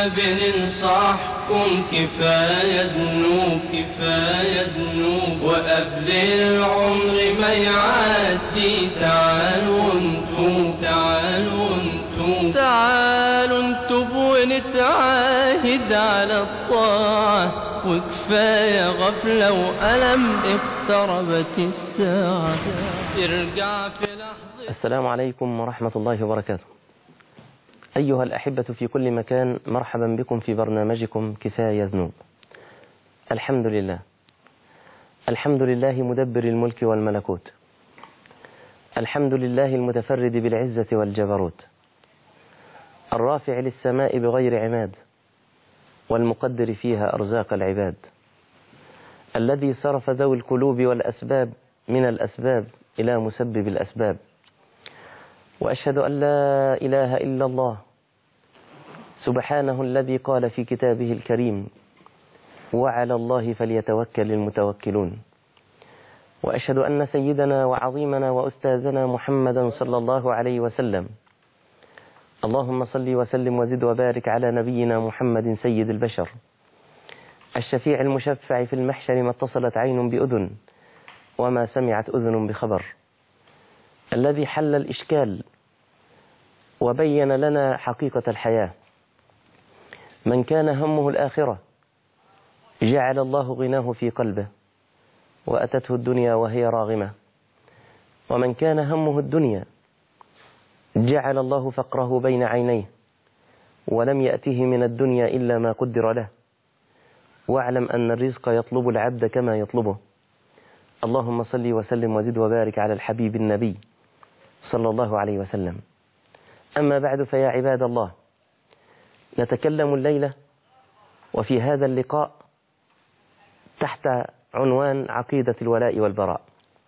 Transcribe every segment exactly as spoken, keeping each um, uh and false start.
بننصحكم كفاية ذنوب كفاية ذنوب وقبل العمر ما يعدي تعالوا انتم تعالوا انتم تعالوا انتم ونتعاهد على الطاعة وكفاية غفلة وألم اقتربت الساعة ارجع في لحظة. السلام عليكم ورحمة الله وبركاته. أيها الأحبة في كل مكان، مرحبا بكم في برنامجكم كفاية ذنوب. الحمد لله الحمد لله مدبر الملك والملكوت، الحمد لله المتفرد بالعزة والجبروت، الرافع للسماء بغير عماد والمقدر فيها أرزاق العباد، الذي صرف ذوي القلوب والأسباب من الأسباب إلى مسبب الأسباب. وأشهد أن لا إله إلا الله سبحانه الذي قال في كتابه الكريم: وعلى الله فليتوكل المتوكلون. وأشهد أن سيدنا وعظيمنا وأستاذنا محمدا صلى الله عليه وسلم، اللهم صل وسلم وزد وبارك على نبينا محمد سيد البشر، الشفيع المشفع في المحشر، ما اتصلت عين بأذن وما سمعت أذن بخبر، الذي حل الإشكال وبين لنا حقيقة الحياة. من كان همه الآخرة جعل الله غناه في قلبه وأتته الدنيا وهي راغمة، ومن كان همه الدنيا جعل الله فقره بين عينيه ولم يأته من الدنيا إلا ما قدر له. واعلم أن الرزق يطلب العبد كما يطلبه. اللهم صل وسلم وزد وبارك على الحبيب النبي صلى الله عليه وسلم. أما بعد، فيا عباد الله، نتكلم الليلة وفي هذا اللقاء تحت عنوان عقيدة الولاء والبراء.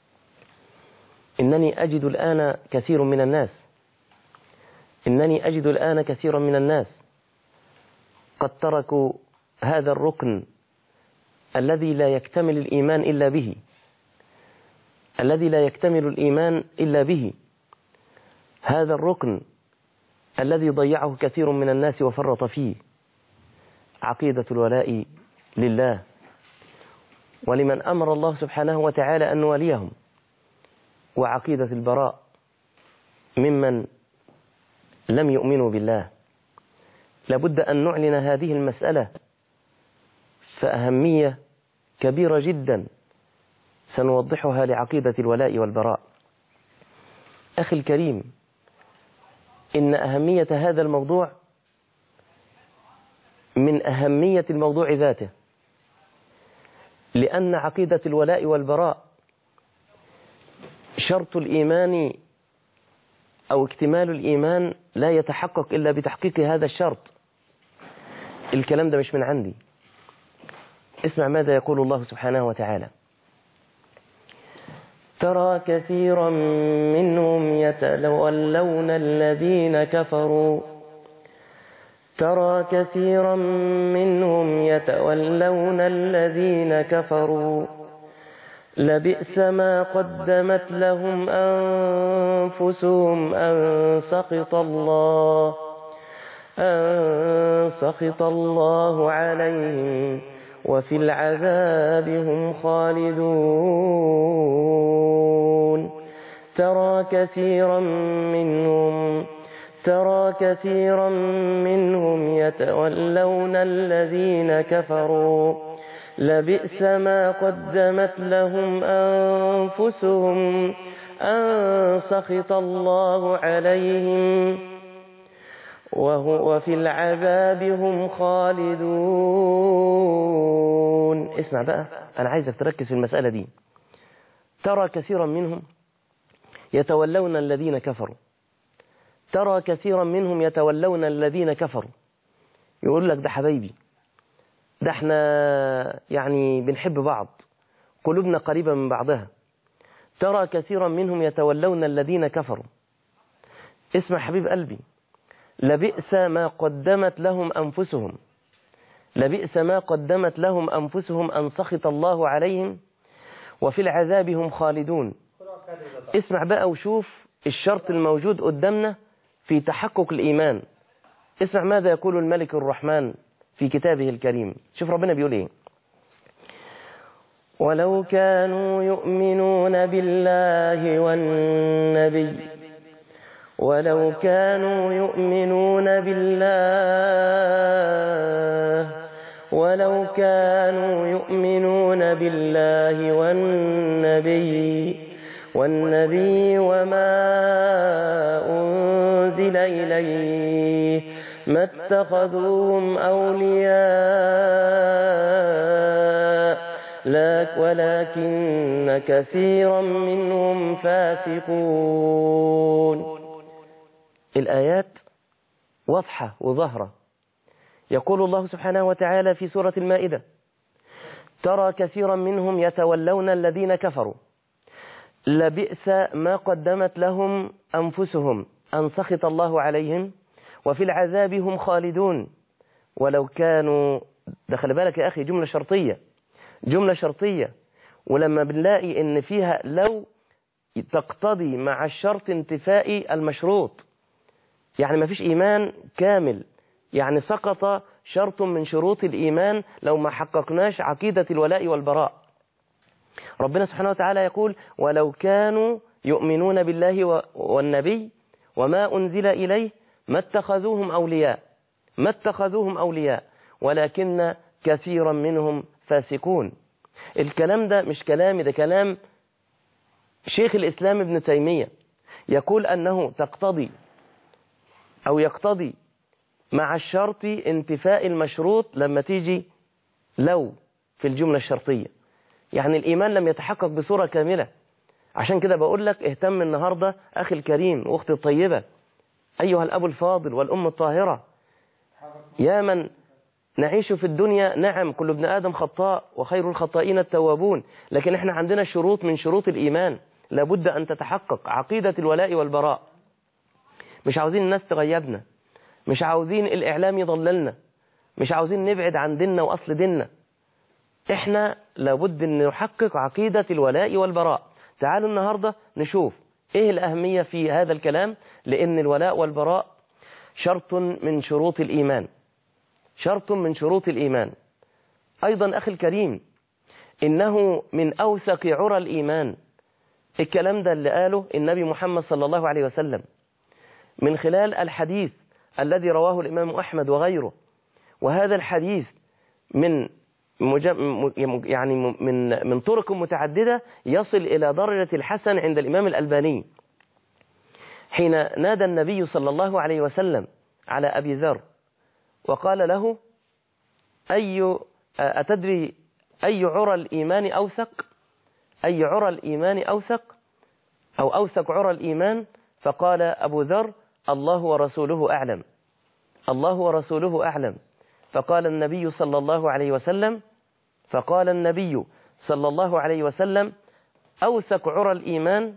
إنني أجد الآن كثير من الناس إنني أجد الآن كثيرا من الناس قد تركوا هذا الركن الذي لا يكتمل الإيمان إلا به الذي لا يكتمل الإيمان إلا به هذا الركن الذي ضيعه كثير من الناس وفرط فيه، عقيدة الولاء لله ولمن أمر الله سبحانه وتعالى أن نوليهم، وعقيدة البراء ممن لم يؤمنوا بالله. لابد أن نعلن هذه المسألة، فأهمية كبيرة جدا سنوضحها لعقيدة الولاء والبراء. أخي الكريم، إن أهمية هذا الموضوع من أهمية الموضوع ذاته، لأن عقيدة الولاء والبراء شرط الإيمان أو اكتمال الإيمان لا يتحقق إلا بتحقيق هذا الشرط. الكلام ده مش من عندي. اسمع ماذا يقول الله سبحانه وتعالى: ترى كثيرا منهم يتولون الذين كفروا ترى كثيرا منهم يتولون الذين كفروا لبئس ما قدمت لهم أنفسهم أن سخط الله أن سخط الله عليهم وفي العذاب هم خالدون. ترى كثيرا منهم ترى كثيرا منهم يتولون الذين كفروا لبئس ما قدمت لهم أنفسهم أن سخط الله عليهم وهو في العذاب هم خالدون. اسمع بقى، أنا عايزك تركز في المسألة دي. ترى كثيرا منهم يتولون الذين كفروا ترى كثيرا منهم يتولون الذين كفروا يقول لك: ده حبايبي، ده احنا يعني بنحب بعض، قلوبنا قريبة من بعضها. ترى كثيرا منهم يتولون الذين كفروا. اسمع حبيب قلبي، لبئس ما قدمت لهم أنفسهم لبئس ما قدمت لهم أنفسهم أن سخط الله عليهم وفي العذاب هم خالدون. اسمع بقى وشوف الشرط الموجود قدامنا في تحقق الإيمان. اسمع ماذا يقول الملك الرحمن في كتابه الكريم. شوف ربنا بيقول ايه: ولو كانوا يؤمنون بالله والنبي ولو كانوا يؤمنون بالله ولو كانوا يؤمنون بالله والنبي والنبي وما أنزل إليه ما اتخذوهم أولياء ولكن كثيرا منهم فاسقون. الآيات واضحة وظاهرة. يقول الله سبحانه وتعالى في سورة المائدة: ترى كثيرا منهم يتولون الذين كفروا لبئس ما قدمت لهم أنفسهم أن سخط الله عليهم وفي العذاب هم خالدون ولو كانوا. دخل بالك يا أخي، جملة شرطية، جملة شرطية، ولما بنلاقي إن فيها لو تقتضي مع الشرط انتفاء المشروط، يعني ما فيش إيمان كامل، يعني سقط شرط من شروط الإيمان لو ما حققناش عقيدة الولاء والبراء. ربنا سبحانه وتعالى يقول: ولو كانوا يؤمنون بالله والنبي وما أنزل إليه ما اتخذوهم أولياء ما اتخذوهم أولياء ولكن كثيرا منهم فاسقون. الكلام ده مش كلامي، ده كلام شيخ الإسلام ابن تيمية، يقول أنه تقتضي أو يقتضي مع الشرط انتفاء المشروط لما تيجي لو في الجملة الشرطية، يعني الإيمان لم يتحقق بصورة كاملة. عشان كده بقول لك اهتم النهاردة أخي الكريم وأختي الطيبة، أيها الأب الفاضل والأم الطاهرة، يا من نعيش في الدنيا. نعم كل ابن آدم خطاء وخير الخطائين التوابون، لكن احنا عندنا شروط من شروط الإيمان لابد أن تتحقق: عقيدة الولاء والبراء. مش عاوزين الناس تغيبنا، مش عاوزين الإعلام يضللنا، مش عاوزين نبعد عن ديننا وأصل ديننا. احنا لابد أن نحقق عقيدة الولاء والبراء. تعالوا النهاردة نشوف ايه الأهمية في هذا الكلام، لأن الولاء والبراء شرط من شروط الإيمان، شرط من شروط الإيمان. أيضا أخي الكريم، إنه من أوثق عرى الإيمان. الكلام ده اللي قاله النبي محمد صلى الله عليه وسلم من خلال الحديث الذي رواه الإمام أحمد وغيره، وهذا الحديث من يعني من من طرق متعددة يصل إلى درجة الحسن عند الإمام الألباني، حين نادى النبي صلى الله عليه وسلم على أبي ذر وقال له: أي أتدري أي عرى الإيمان أوثق؟ أي عرى الإيمان أوثق أو أوثق عرى الإيمان؟ فقال أبو ذر: الله ورسوله أعلم، الله ورسوله أعلم. فقال النبي صلى الله عليه وسلم فقال النبي صلى الله عليه وسلم: أوثق عرى الإيمان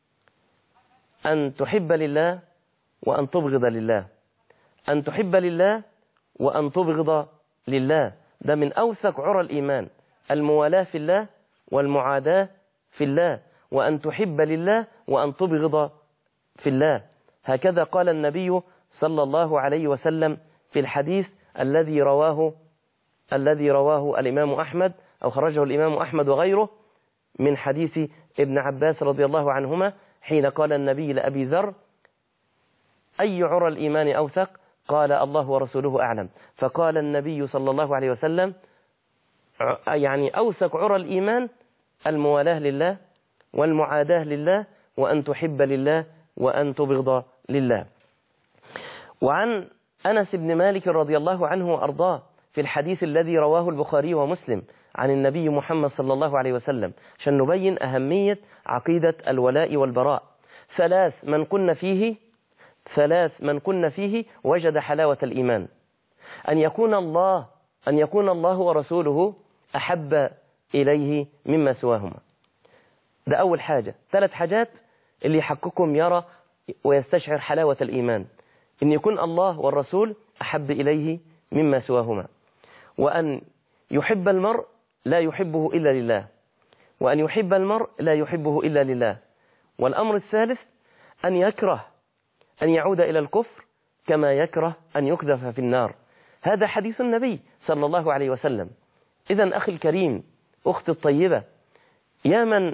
أن تحب لله وأن تبغض لله، أن تحب لله وأن تبغض لله. ده من أوثق عرى الإيمان، الموالاة في الله والمعاداة في الله، وأن تحب لله وأن تبغض في الله. هكذا قال النبي صلى الله عليه وسلم في الحديث الذي رواه الذي رواه الإمام أحمد أو خرجه الإمام أحمد وغيره من حديث ابن عباس رضي الله عنهما، حين قال النبي لأبي ذر: أي عرى الإيمان أوثق؟ قال: الله ورسوله أعلم. فقال النبي صلى الله عليه وسلم: يعني أوثق عرى الإيمان الموالاة لله والمعاداة لله وأن تحب لله وأن تبغض لله. وعن أنس بن مالك رضي الله عنه وأرضاه في الحديث الذي رواه البخاري ومسلم عن النبي محمد صلى الله عليه وسلم، عشان نبين أهمية عقيدة الولاء والبراء: ثلاث من كن فيه ثلاث من كن فيه وجد حلاوة الإيمان: أن يكون الله أن يكون الله ورسوله أحب إليه مما سواهما. ده أول حاجة. ثلاث حاجات اللي يحققهم يرى ويستشعر حلاوة الإيمان: أن يكون الله والرسول أحب إليه مما سواهما، وأن يحب المرء لا يحبه إلا لله، وأن يحب المرء لا يحبه إلا لله. والأمر الثالث أن يكره أن يعود إلى الكفر كما يكره أن يقذف في النار. هذا حديث النبي صلى الله عليه وسلم. إذن أخي الكريم، أختي الطيبة، يا من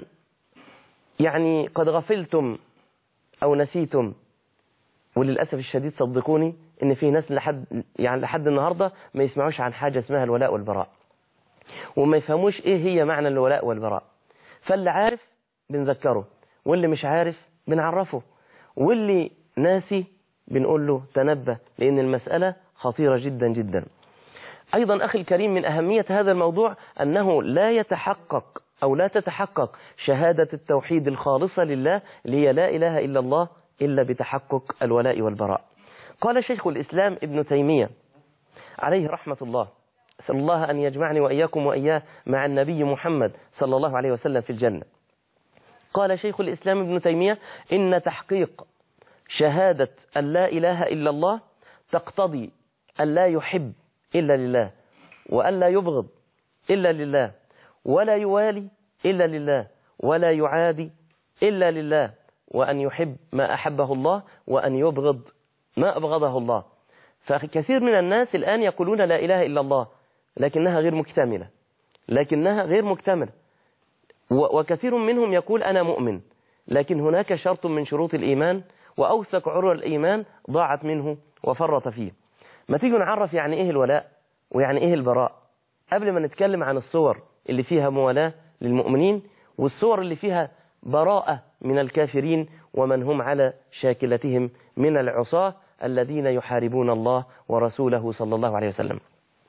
يعني قد غفلتم أو نسيتم، وللأسف الشديد صدقوني إن في ناس لحد يعني لحد النهاردة ما يسمعوش عن حاجة اسمها الولاء والبراء، وما يفهموش إيه هي معنى الولاء والبراء. فاللي عارف بنذكره، واللي مش عارف بنعرفه، واللي ناسي بنقول له تنبه، لأن المسألة خطيرة جدا جدا. أيضا أخي الكريم، من أهمية هذا الموضوع أنه لا يتحقق أو لا تتحقق شهادة التوحيد الخالصة لله اللي هي لا إله إلا الله إلا بتحقق الولاء والبراء. قال شيخ الإسلام ابن تيمية عليه رحمة الله، أسأل الله أن يجمعني وإياكم وإياه مع النبي محمد صلى الله عليه وسلم في الجنة. قال شيخ الإسلام ابن تيمية: إن تحقيق شهادة أن لا إله إلا الله تقتضي أن لا يحب إلا لله، وأن لا يبغض إلا لله، ولا يوالي إلا لله، ولا يعادي إلا لله، وأن يحب ما أحبه الله، وأن يبغض ما أبغضه الله. فكثير من الناس الآن يقولون لا إله إلا الله، لكنها غير مكتملة لكنها غير مكتملة وكثير منهم يقول أنا مؤمن، لكن هناك شرط من شروط الإيمان وأوثق عروة الإيمان ضاعت منه وفرط فيه. ما تيجوا نعرف يعني إيه الولاء ويعني إيه البراء قبل ما نتكلم عن الصور اللي فيها موالاة للمؤمنين والصور اللي فيها براءة من الكافرين ومن هم على شاكلتهم من العصاة الذين يحاربون الله ورسوله صلى الله عليه وسلم.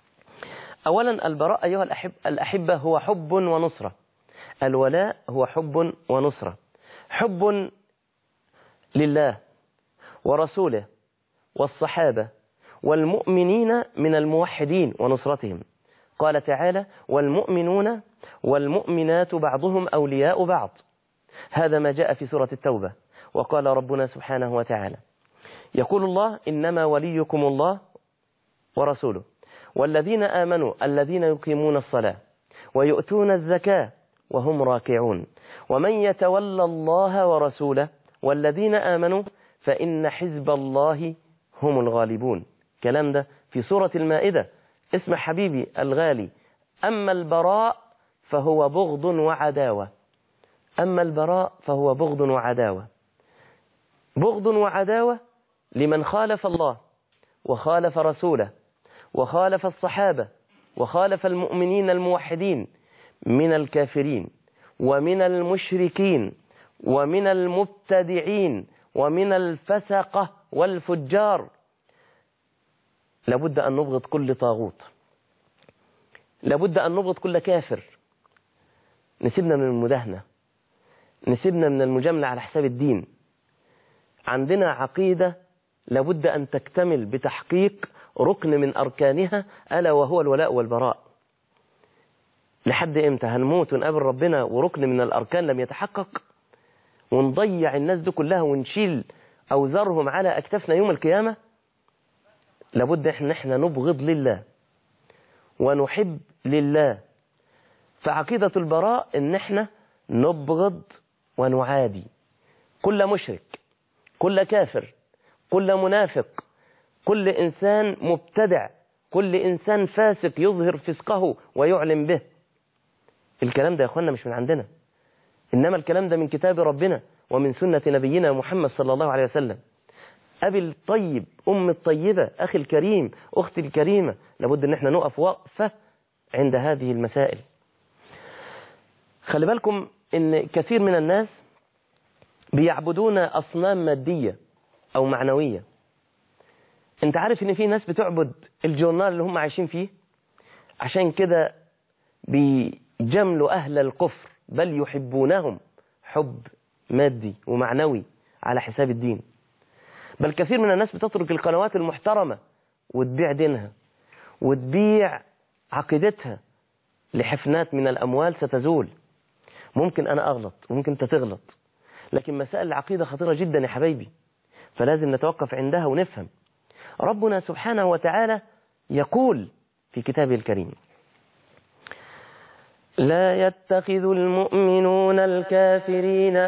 أولا، البراء أيها الأحب الأحبة هو حب ونصرة. الولاء هو حب ونصرة، حب لله ورسوله والصحابة والمؤمنين من الموحدين ونصرتهم. قال تعالى: والمؤمنون والمؤمنات بعضهم أولياء بعض. هذا ما جاء في سورة التوبة. وقال ربنا سبحانه وتعالى، يقول الله: إنما وليكم الله ورسوله والذين آمنوا الذين يقيمون الصلاة ويؤتون الزكاة وهم راكعون ومن يتولى الله ورسوله والذين آمنوا فإن حزب الله هم الغالبون. كلام ده في سورة المائدة. اسم حبيبي الغالي: أما البراء فهو بغض وعداوة. أما البراء فهو بغض وعداوة. بغض وعداوة لمن خالف الله وخالف رسوله وخالف الصحابة وخالف المؤمنين الموحدين من الكافرين ومن المشركين ومن المبتدعين ومن الفسقة والفجار. لابد أن نبغض كل طاغوت، لابد أن نبغض كل كافر. نسيبنا من المداهنة، نسيبنا من المجاملة على حساب الدين. عندنا عقيدة لابد أن تكتمل بتحقيق ركن من أركانها، ألا وهو الولاء والبراء. لحد إمتى هنموت ونقابل ربنا وركن من الأركان لم يتحقق، ونضيع الناس دي كلها ونشيل أوزارهم على أكتافنا يوم القيامة؟ لابد إحنا إحنا نبغض لله ونحب لله. فعقيدة البراء إن إحنا نبغض ونعادي كل مشرك، كل كافر، كل منافق، كل إنسان مبتدع، كل إنسان فاسق يظهر فسقه ويعلم به. الكلام ده يا أخوانا مش من عندنا، إنما الكلام ده من كتاب ربنا ومن سنة نبينا محمد صلى الله عليه وسلم. أبي الطيب، أم الطيبة، أخي الكريم، أختي الكريمة، لابد أن احنا نقف وقفة عند هذه المسائل. خلي بالكم إن كثير من الناس بيعبدون أصنام مادية أو معنوية. أنت عارف إن في ناس بتعبد الجورنال اللي هم عايشين فيه، عشان كده بيجملوا أهل الكفر، بل يحبونهم حب مادي ومعنوي على حساب الدين. بل كثير من الناس بتترك القنوات المحترمة وتبيع دينها وتبيع عقيدتها لحفنات من الأموال ستزول. ممكن أنا أغلط وممكن أنت تغلط، لكن مسائل العقيدة خطيرة جدا يا حبايبي، فلازم نتوقف عندها ونفهم. ربنا سبحانه وتعالى يقول في كتابه الكريم: لا يتخذ المؤمنون الكافرين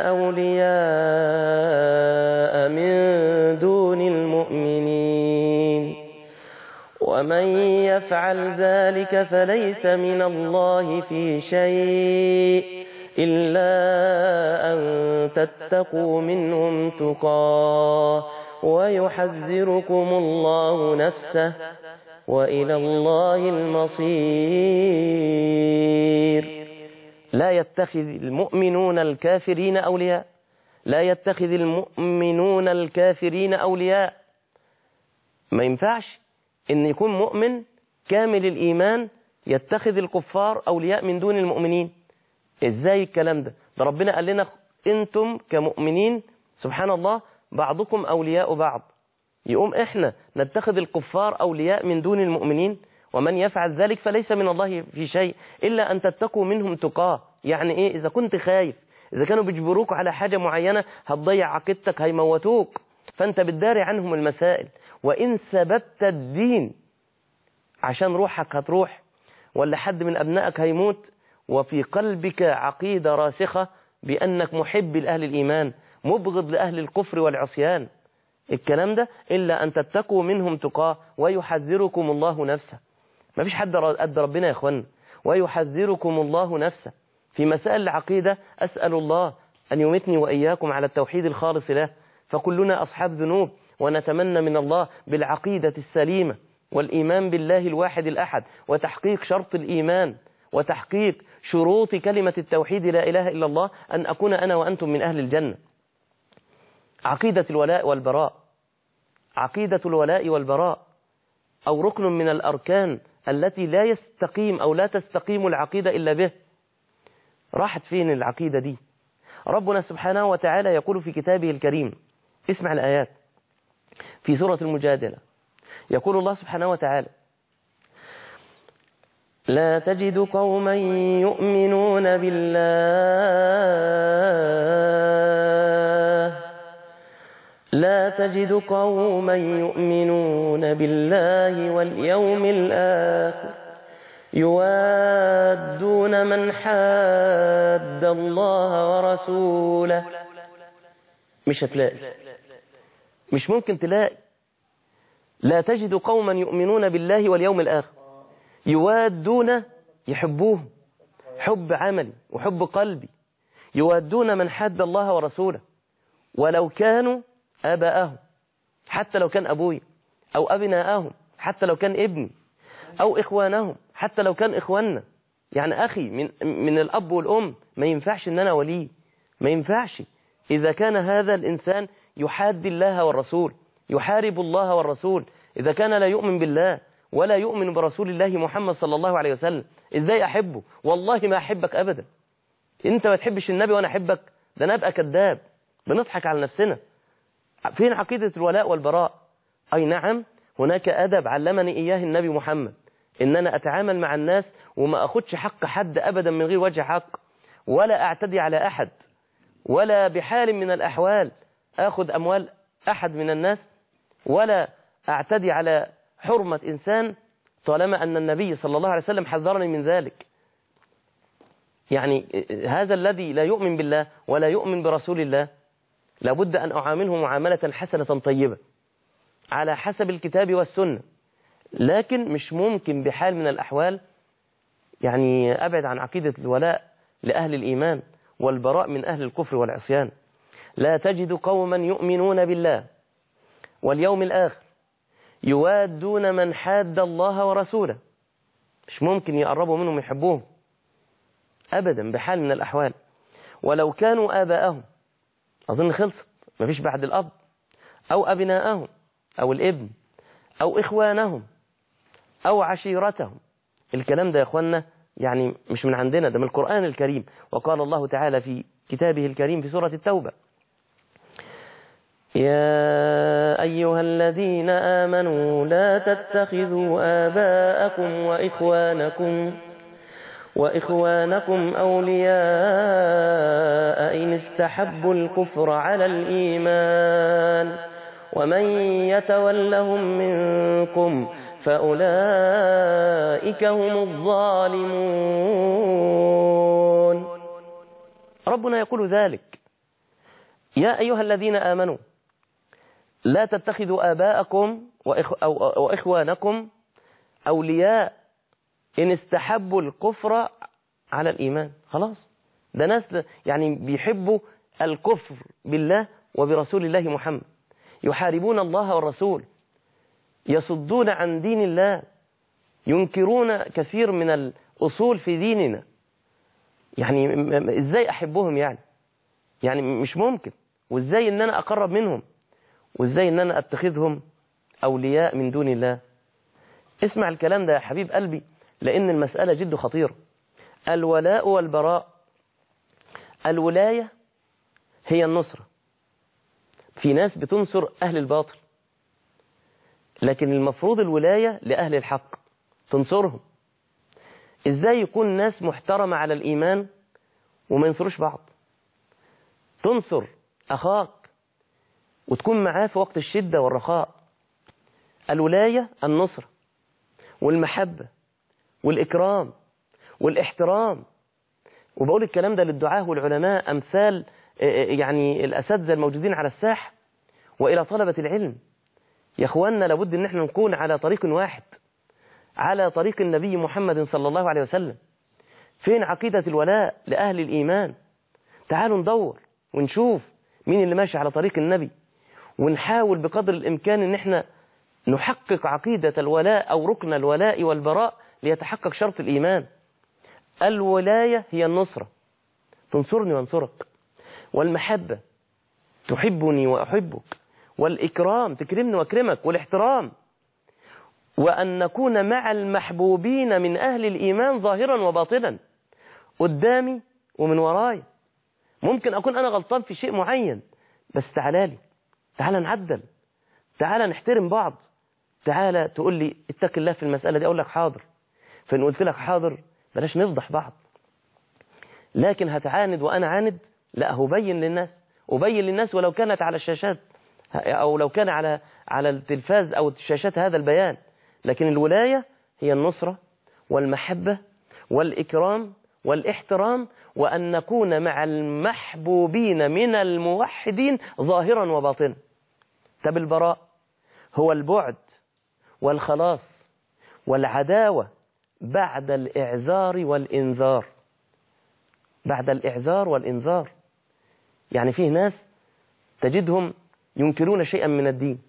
أولياء من دون المؤمنين ومن يفعل ذلك فليس من الله في شيء إلا أن تتقوا منهم تقاه ويحذركم الله نفسه وإلى الله المصير. لا يتخذ المؤمنون الكافرين أولياء، لا يتخذ المؤمنون الكافرين أولياء. ما ينفعش إن يكون مؤمن كامل الإيمان يتخذ الكفار أولياء من دون المؤمنين. إزاي الكلام ده؟ ده ربنا قال لنا أنتم كمؤمنين سبحان الله بعضكم أولياء بعض، يقوم إحنا نتخذ الكفار أولياء من دون المؤمنين؟ ومن يفعل ذلك فليس من الله في شيء إلا أن تتقوا منهم تقاه. يعني إيه؟ إذا كنت خايف، إذا كانوا بيجبروك على حاجة معينة هتضيع عقيدتك هيموتوك، فأنت بتداري عنهم المسائل. وإن سببت الدين عشان روحك هتروح ولا حد من أبنائك هيموت وفي قلبك عقيدة راسخة بأنك محب لأهل الإيمان مبغض لأهل الكفر والعصيان، الكلام ده إلا أن تتقوا منهم تقاه ويحذركم الله نفسه. ما فيش حد قد ربنا يا أخوانا. ويحذركم الله نفسه. في مسائل العقيدة أسأل الله أن يمتني وإياكم على التوحيد الخالص له، فكلنا أصحاب ذنوب ونتمنى من الله بالعقيدة السليمة والإيمان بالله الواحد الأحد وتحقيق شرط الإيمان وتحقيق شروط كلمة التوحيد لا إله إلا الله أن أكون أنا وأنتم من أهل الجنة. عقيدة الولاء والبراء، عقيدة الولاء والبراء أو ركن من الأركان التي لا يستقيم أو لا تستقيم العقيدة إلا به. راحت فين العقيدة دي؟ ربنا سبحانه وتعالى يقول في كتابه الكريم، اسمع الآيات في سورة المجادلة، يقول الله سبحانه وتعالى: لا تجد قوما يؤمنون بالله لا تجد قوما يؤمنون بالله واليوم الآخر يوادون من حاد الله ورسوله. مش هتلاقي، مش ممكن تلاقي. لا تجد قوما يؤمنون بالله واليوم الآخر يوادون، يحبوه حب عملي وحب قلبي، يوادون من حاد الله ورسوله ولو كانوا آباءهم، حتى لو كان أبوي، أو أبناءهم حتى لو كان ابني، أو إخوانهم حتى لو كان إخواننا. يعني أخي من, من الأب والأم ما ينفعش إن أنا وليه، ما ينفعش إذا كان هذا الإنسان يحاد الله والرسول، يحارب الله والرسول، إذا كان لا يؤمن بالله ولا يؤمن برسول الله محمد صلى الله عليه وسلم، إزاي أحبه؟ والله ما أحبك أبدا. أنت ما تحبش النبي وأنا أحبك؟ ده أنا أبقى كذاب، بنضحك على نفسنا. فين عقيدة الولاء والبراء؟ أي نعم هناك أدب علمني إياه النبي محمد، إن أنا أتعامل مع الناس وما أخدش حق حد أبدا من غير وجه حق، ولا أعتدي على أحد، ولا بحال من الأحوال أخذ أموال أحد من الناس، ولا أعتدي على حرمة إنسان طالما أن النبي صلى الله عليه وسلم حذرني من ذلك. يعني هذا الذي لا يؤمن بالله ولا يؤمن برسول الله لابد أن أعامله معاملة حسنة طيبة على حسب الكتاب والسنة، لكن مش ممكن بحال من الأحوال يعني أبعد عن عقيدة الولاء لأهل الإيمان والبراء من أهل الكفر والعصيان. لا تجد قوما يؤمنون بالله واليوم الآخر يوادون من حاد الله ورسوله، مش ممكن يقربوا منهم يحبوهم أبدا بحال من الأحوال، ولو كانوا آباءهم، أظن خلصت مفيش بعد الأب، أو أبناءهم أو الابن، أو إخوانهم أو عشيرتهم. الكلام ده يا أخوانا يعني مش من عندنا، ده من القرآن الكريم. وقال الله تعالى في كتابه الكريم في سورة التوبة: يا أيها الذين آمنوا لا تتخذوا آباءكم وإخوانكم وإخوانكم أولياء إن استحبوا الكفر على الإيمان ومن يتولهم منكم فأولئك أولئك هم الظالمون. ربنا يقول ذلك: يا أيها الذين آمنوا لا تتخذوا آباءكم وإخوانكم أولياء إن استحبوا الكفر على الإيمان. خلاص، ده ناس يعني بيحبوا الكفر بالله وبرسول الله محمد، يحاربون الله والرسول، يصدون عن دين الله، ينكرون كثير من الأصول في ديننا. يعني إزاي أحبهم؟ يعني يعني مش ممكن. وإزاي إن أنا أقرب منهم؟ وإزاي إن أنا أتخذهم أولياء من دون الله؟ اسمع الكلام ده يا حبيب قلبي، لأن المسألة جد خطيرة. الولاء والبراء، الولاية هي النصرة. في ناس بتنصر أهل الباطل، لكن المفروض الولاية لأهل الحق، تنصرهم. إزاي يكون ناس محترمة على الإيمان وما ينصروش بعض؟ تنصر أخاك وتكون معاه في وقت الشدة والرخاء. الولاية النصرة والمحبة والإكرام والاحترام. وبقول الكلام ده للدعاة والعلماء أمثال يعني الأساتذة الموجودين على الساحة، وإلى طلبة العلم. يا أخواننا، لابد أن احنا نكون على طريق واحد، على طريق النبي محمد صلى الله عليه وسلم. فين عقيدة الولاء لأهل الإيمان؟ تعالوا ندور ونشوف مين اللي ماشي على طريق النبي، ونحاول بقدر الإمكان أن احنا نحقق عقيدة الولاء أو ركن الولاء والبراء ليتحقق شرط الإيمان. الولاية هي النصرة، تنصرني وانصرك، والمحبة تحبني وأحبك، والإكرام تكرمني وأكرمك، والاحترام، وأن نكون مع المحبوبين من أهل الإيمان ظاهرا وباطنا، قدامي ومن وراي. ممكن أكون أنا غلطان في شيء معين، بس تعالى لي، تعالى نعدل، تعالى نحترم بعض، تعالى تقول لي اتق الله في المسألة دي، أقول لك حاضر. فإن قلت لك حاضر بلاش نفضح بعض. لكن هتعاند وأنا عاند؟ لا، هبين للناس، أبين للناس ولو كانت على الشاشات أو لو كان على على التلفاز أو الشاشات هذا البيان. لكن الولاية هي النصرة والمحبة والإكرام والاحترام، وأن نكون مع المحبوبين من الموحدين ظاهرا وباطنا. طب البراء هو البعد والخلاص والعداوة بعد الإعذار والإنذار. بعد الإعذار والإنذار، يعني فيه ناس تجدهم ينكرون شيئا من الدين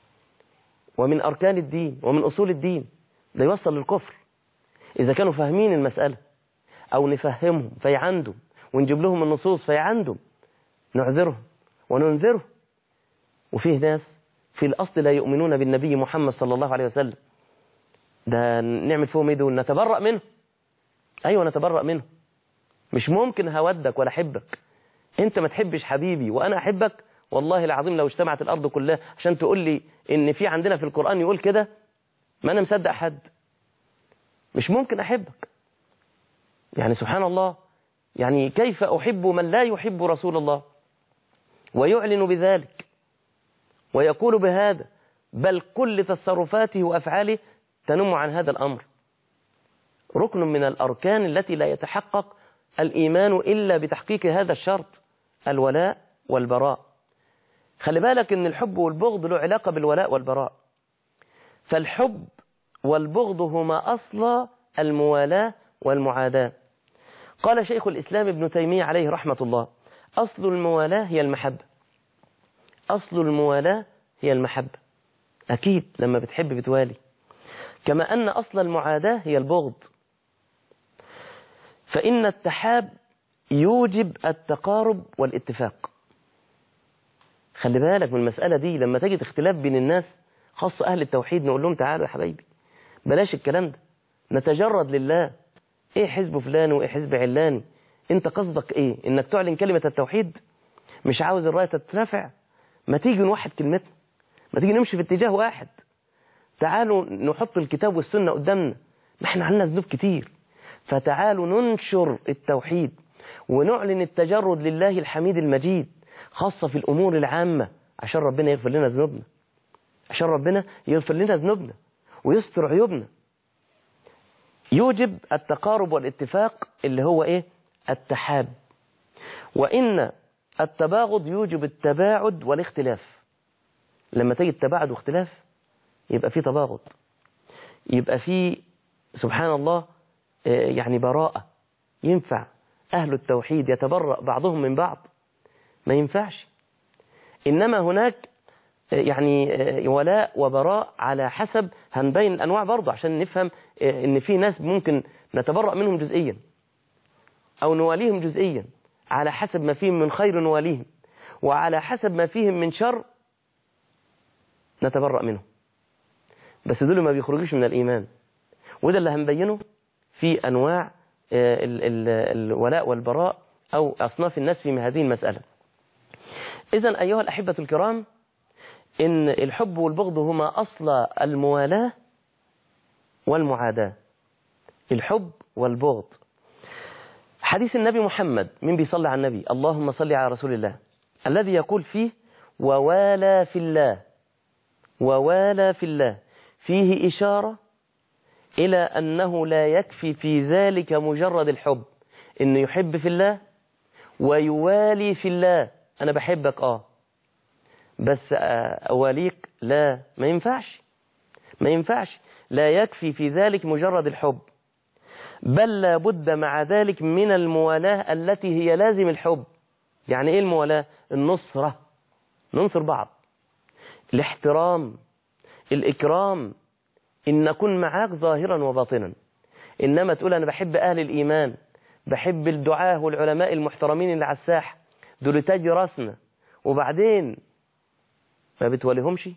ومن أركان الدين ومن أصول الدين، ده يوصل للكفر. إذا كانوا فاهمين المسألة أو نفهمهم فيعندوا ونجيب لهم النصوص فيعندوا، نعذرهم وننذرهم. وفيه ناس في الأصل لا يؤمنون بالنبي محمد صلى الله عليه وسلم، ده نعمل فيهم ايه دول؟ نتبرأ منه. أيوة نتبرأ منه. مش ممكن هودك ولا أحبك، أنت ما تحبش حبيبي وأنا أحبك. والله العظيم لو اجتمعت الأرض كلها عشان تقول لي إن في عندنا في القرآن يقول كده، ما أنا مصدق حد. مش ممكن أحبك. يعني سبحان الله، يعني كيف أحب من لا يحب رسول الله ويعلن بذلك ويقول بهذا، بل كل تصرفاته وأفعاله تنم عن هذا الأمر. ركن من الأركان التي لا يتحقق الإيمان إلا بتحقيق هذا الشرط، الولاء والبراء. خلي بالك إن الحب والبغض له علاقة بالولاء والبراء. فالحب والبغض هما أصل الموالاة والمعاداة. قال شيخ الإسلام ابن تيمية عليه رحمة الله: أصل الموالاة هي المحبة. أصل الموالاة هي المحبة. أكيد لما بتحب بتوالي. كما أن أصل المعاداة هي البغض. فإن التحاب يوجب التقارب والاتفاق. خلي بالك من المسألة دي. لما تجد اختلاف بين الناس خاصة أهل التوحيد نقول لهم تعالوا يا حبايبي بلاش الكلام ده، نتجرد لله. ايه حزب فلان وايه حزب علاني؟ انت قصدك ايه؟ انك تعلن كلمة التوحيد؟ مش عاوز الراية تترفع؟ ما تيجي نوحد كلمتنا، ما تيجي نمشي في اتجاه واحد. تعالوا نحط الكتاب والسنة قدامنا، ما احنا عندنا ذنوب كتير، فتعالوا ننشر التوحيد ونعلن التجرد لله الحميد المجيد، خاصة في الأمور العامة، عشان ربنا يغفر لنا ذنوبنا، عشان ربنا يغفر لنا ذنوبنا ويستر عيوبنا. يوجب التقارب والاتفاق اللي هو إيه؟ التحاب. وإن التباغض يوجب التباعد والاختلاف. لما تجد تباعد واختلاف يبقى في تباغض، يبقى في سبحان الله يعني براءة. ينفع أهل التوحيد يتبرأ بعضهم من بعض؟ ما ينفعش. إنما هناك يعني ولاء وبراء على حسب، هنبين الأنواع برضه عشان نفهم إن في ناس ممكن نتبرأ منهم جزئيا أو نواليهم جزئيا على حسب ما فيهم من خير نواليهم، وعلى حسب ما فيهم من شر نتبرأ منهم. بس دول ما بيخرجوش من الإيمان، وده اللي هنبينه في أنواع ال ال الولاء والبراء أو أصناف الناس في هذه المسألة. إذن أيها الأحبة الكرام، إن الحب والبغض هما أصل الموالاة والمعاداة. الحب والبغض. حديث النبي محمد، من بيصلي على النبي؟ اللهم صل على رسول الله، الذي يقول فيه ووالى في الله، ووالى في الله، فيه إشارة إلى أنه لا يكفي في ذلك مجرد الحب، إنه يحب في الله ويوالي في الله. أنا بحبك آه بس أواليك لا، ما ينفعش، ما ينفعش. لا يكفي في ذلك مجرد الحب، بل لابد مع ذلك من الموالاة التي هي لازم الحب. يعني إيه الموالاة؟ النصرة، ننصر بعض، الاحترام، الإكرام، إن نكون معاك ظاهرا وباطنا. إنما تقول أنا بحب أهل الإيمان، بحب الدعاة والعلماء المحترمين اللي على الساحة، دول تاج راسنا، وبعدين ما بتوليهمش،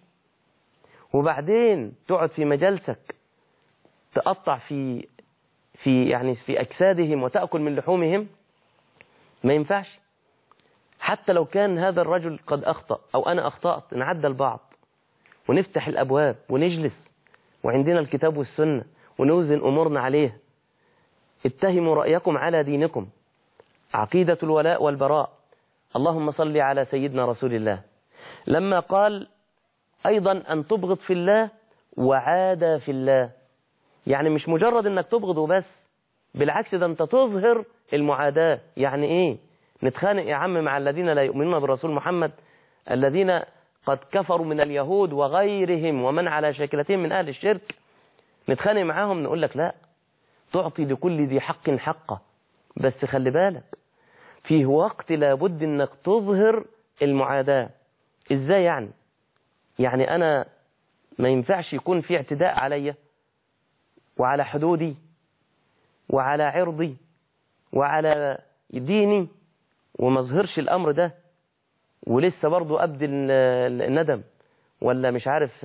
وبعدين تقعد في مجالسك تقطع في في يعني في أجسادهم وتأكل من لحومهم. ما ينفعش. حتى لو كان هذا الرجل قد أخطأ أو أنا أخطأت، نعدى البعض ونفتح الأبواب ونجلس، وعندنا الكتاب والسنة ونوزن أمورنا عليه. اتهموا رأيكم على دينكم. عقيدة الولاء والبراء. اللهم صل على سيدنا رسول الله لما قال أيضا أن تبغض في الله وعادى في الله. يعني مش مجرد أنك تبغض وبس، بالعكس ده أنت تظهر المعاداة. يعني إيه؟ نتخانق يا عم مع الذين لا يؤمنون بالرسول محمد، الذين قد كفروا من اليهود وغيرهم ومن على شاكلتهم من أهل الشرك، نتخانق معاهم؟ نقول لك لا، تعطي لكل ذي حق حقه، بس خلي بالك فيه وقت لابد أنك تظهر المعاداة. إزاي يعني؟ يعني أنا ما ينفعش يكون في اعتداء علي وعلى حدودي وعلى عرضي وعلى ديني وما ظهرش الأمر ده، ولسه برضو أبدي الندم ولا مش عارف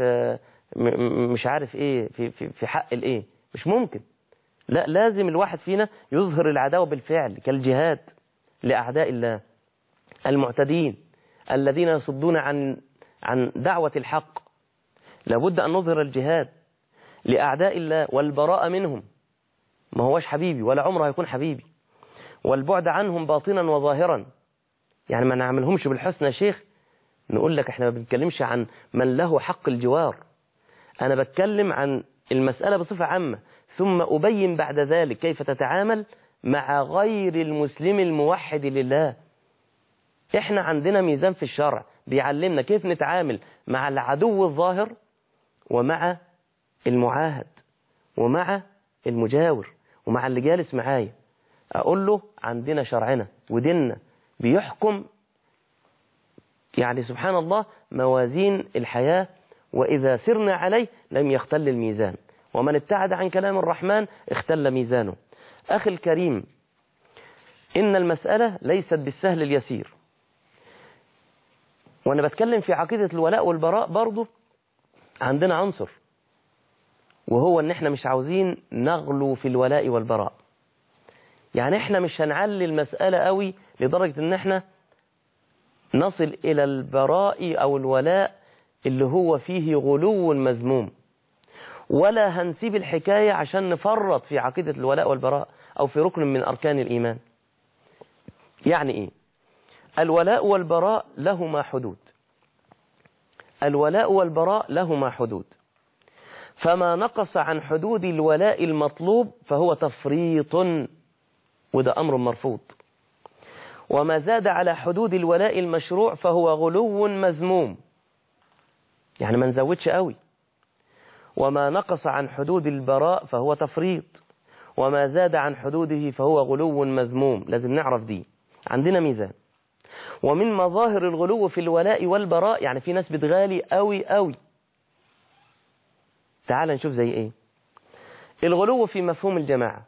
مش عارف إيه في في في حق الإيه. مش ممكن. لا، لازم الواحد فينا يظهر العداوة بالفعل، كالجهاد لأعداء الله المعتدين الذين يصدون عن عن دعوة الحق. لابد أن نظهر الجهاد لأعداء الله والبراءة منهم. ما هوش حبيبي ولا عمره هيكون حبيبي، والبعد عنهم باطنا وظاهرا. يعني ما نعملهمش بالحسنى يا شيخ. نقول لك احنا ما بنتكلمش عن من له حق الجوار، أنا بتكلم عن المسألة بصفة عامة، ثم أبين بعد ذلك كيف تتعامل مع غير المسلم الموحد لله. احنا عندنا ميزان في الشرع بيعلمنا كيف نتعامل مع العدو الظاهر ومع المعاهد ومع المجاور ومع اللي جالس معايا. أقول له عندنا شرعنا وديننا بيحكم يعني سبحان الله موازين الحياة، وإذا سرنا عليه لم يختل الميزان، ومن ابتعد عن كلام الرحمن اختل ميزانه. أخي الكريم، إن المسألة ليست بالسهل اليسير. وأنا بتكلم في عقيدة الولاء والبراء برضو عندنا عنصر، وهو ان احنا مش عاوزين نغلو في الولاء والبراء. يعني احنا مش هنعلي المسألة قوي لدرجة ان احنا نصل الى البراء او الولاء اللي هو فيه غلو مذموم، ولا هنسيب الحكاية عشان نفرط في عقيدة الولاء والبراء او في ركن من اركان الايمان. يعني ايه؟ الولاء والبراء لهما حدود. الولاء والبراء لهما حدود. فما نقص عن حدود الولاء المطلوب فهو تفريط، وده أمر مرفوض. وما زاد على حدود الولاء المشروع فهو غلو مذموم، يعني ما نزودش قوي. وما نقص عن حدود البراء فهو تفريط، وما زاد عن حدوده فهو غلو مذموم. لازم نعرف دي، عندنا ميزان. ومن مظاهر الغلو في الولاء والبراء، يعني في ناس بتغالي قوي قوي. تعال نشوف زي ايه. الغلو في مفهوم الجماعة،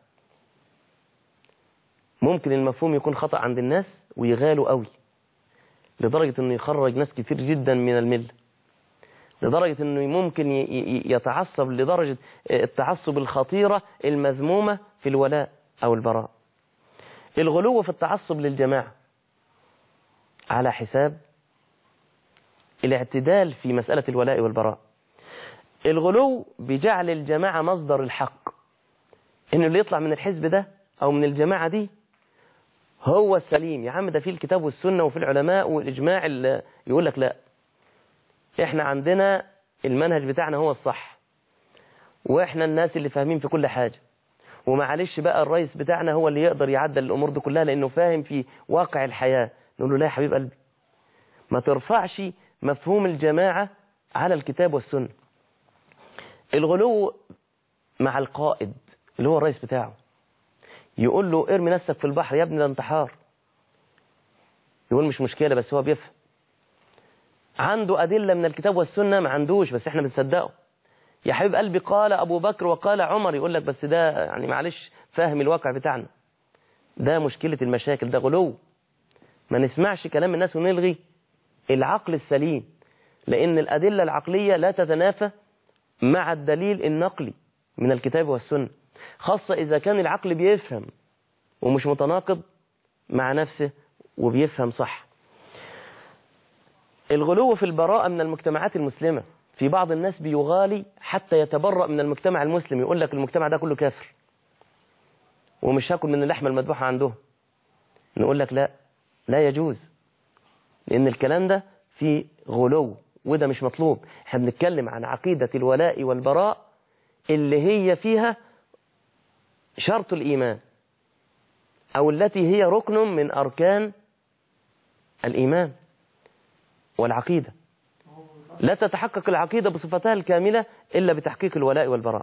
ممكن المفهوم يكون خطأ عند الناس ويغالوا قوي لدرجة انه يخرج ناس كتير جدا من الملة، لدرجة انه ممكن يتعصب لدرجة التعصب الخطيرة المذمومة في الولاء او البراء. الغلو في التعصب للجماعة على حساب الاعتدال في مسألة الولاء والبراء. الغلو بجعل الجماعة مصدر الحق، إن اللي يطلع من الحزب ده أو من الجماعة دي هو السليم. يا عم ده في الكتاب والسنة وفي العلماء والإجماع اللي يقول لك لا، إحنا عندنا المنهج بتاعنا هو الصح، وإحنا الناس اللي فاهمين في كل حاجة، ومعلش بقى الرئيس بتاعنا هو اللي يقدر يعدل الأمور دي كلها لأنه فاهم في واقع الحياة. نقول له لا يا حبيب قلبي، ما ترفعش مفهوم الجماعة على الكتاب والسنة. الغلو مع القائد اللي هو الرئيس بتاعه، يقول له ارمي نفسك في البحر يا ابني ده انتحار، يقول مش مشكلة بس هو بيفهم، عنده أدلة من الكتاب والسنة ما عندوش بس احنا بنصدقه. يا حبيب قلبي قال أبو بكر وقال عمر، يقول لك بس ده يعني معلش فاهم الواقع بتاعنا. ده مشكلة المشاكل، ده غلو. ما نسمعش كلام الناس ونلغي العقل السليم، لأن الأدلة العقلية لا تتنافى مع الدليل النقلي من الكتاب والسنة، خاصة إذا كان العقل بيفهم ومش متناقض مع نفسه وبيفهم صح. الغلو في البراءة من المجتمعات المسلمة، في بعض الناس بيغالي حتى يتبرأ من المجتمع المسلم، يقول لك المجتمع ده كله كافر ومش هاكل من اللحمة المذبوحة عندهم. نقول لك لا، لا يجوز، لأن الكلام ده فيه غلو وده مش مطلوب. احنا بنتكلم عن عقيدة الولاء والبراء اللي هي فيها شرط الإيمان، أو التي هي ركن من أركان الإيمان والعقيدة. لا تتحقق العقيدة بصفتها الكاملة إلا بتحقيق الولاء والبراء.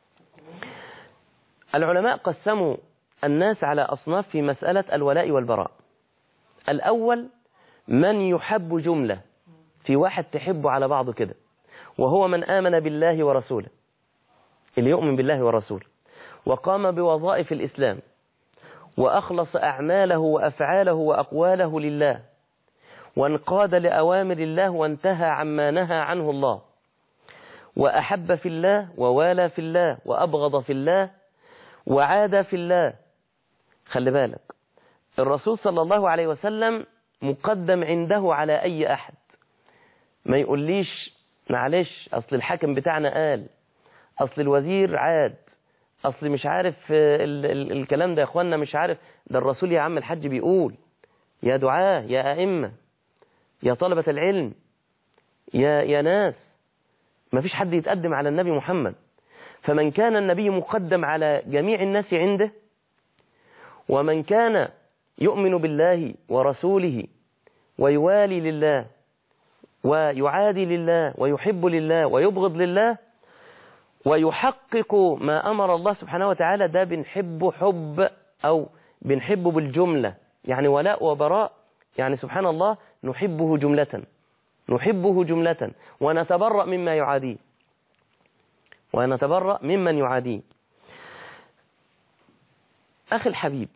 العلماء قسموا الناس على أصناف في مسألة الولاء والبراء. الأول من يحب جملة، في واحد تحبه على بعضه كده، وهو من آمن بالله ورسوله، اللي يؤمن بالله ورسوله وقام بوظائف الإسلام وأخلص أعماله وأفعاله وأقواله لله، وانقاد لأوامر الله وانتهى عما نهى عنه الله، وأحب في الله ووالى في الله وأبغض في الله وعاد في الله. خلي بالك، الرسول صلى الله عليه وسلم مقدم عنده على أي أحد. ما يقوليش معلش أصل الحاكم بتاعنا قال، أصل الوزير عاد، أصل مش عارف ال ال الكلام ده يا أخوانا، مش عارف ده الرسول يا عم الحج بيقول. يا دعاة، يا أئمة، يا طلبة العلم، يا يا ناس، ما فيش حد يتقدم على النبي محمد. فمن كان النبي مقدم على جميع الناس عنده، ومن كان يؤمن بالله ورسوله ويوالي لله ويعادي لله ويحب لله ويبغض لله ويحقق ما أمر الله سبحانه وتعالى، ده بنحبه حب أو بنحبه بالجملة، يعني ولاء وبراء، يعني سبحان الله نحبه جملة، نحبه جملة ونتبرأ مما يعاديه، ونتبرأ ممن يعاديه. أخي الحبيب،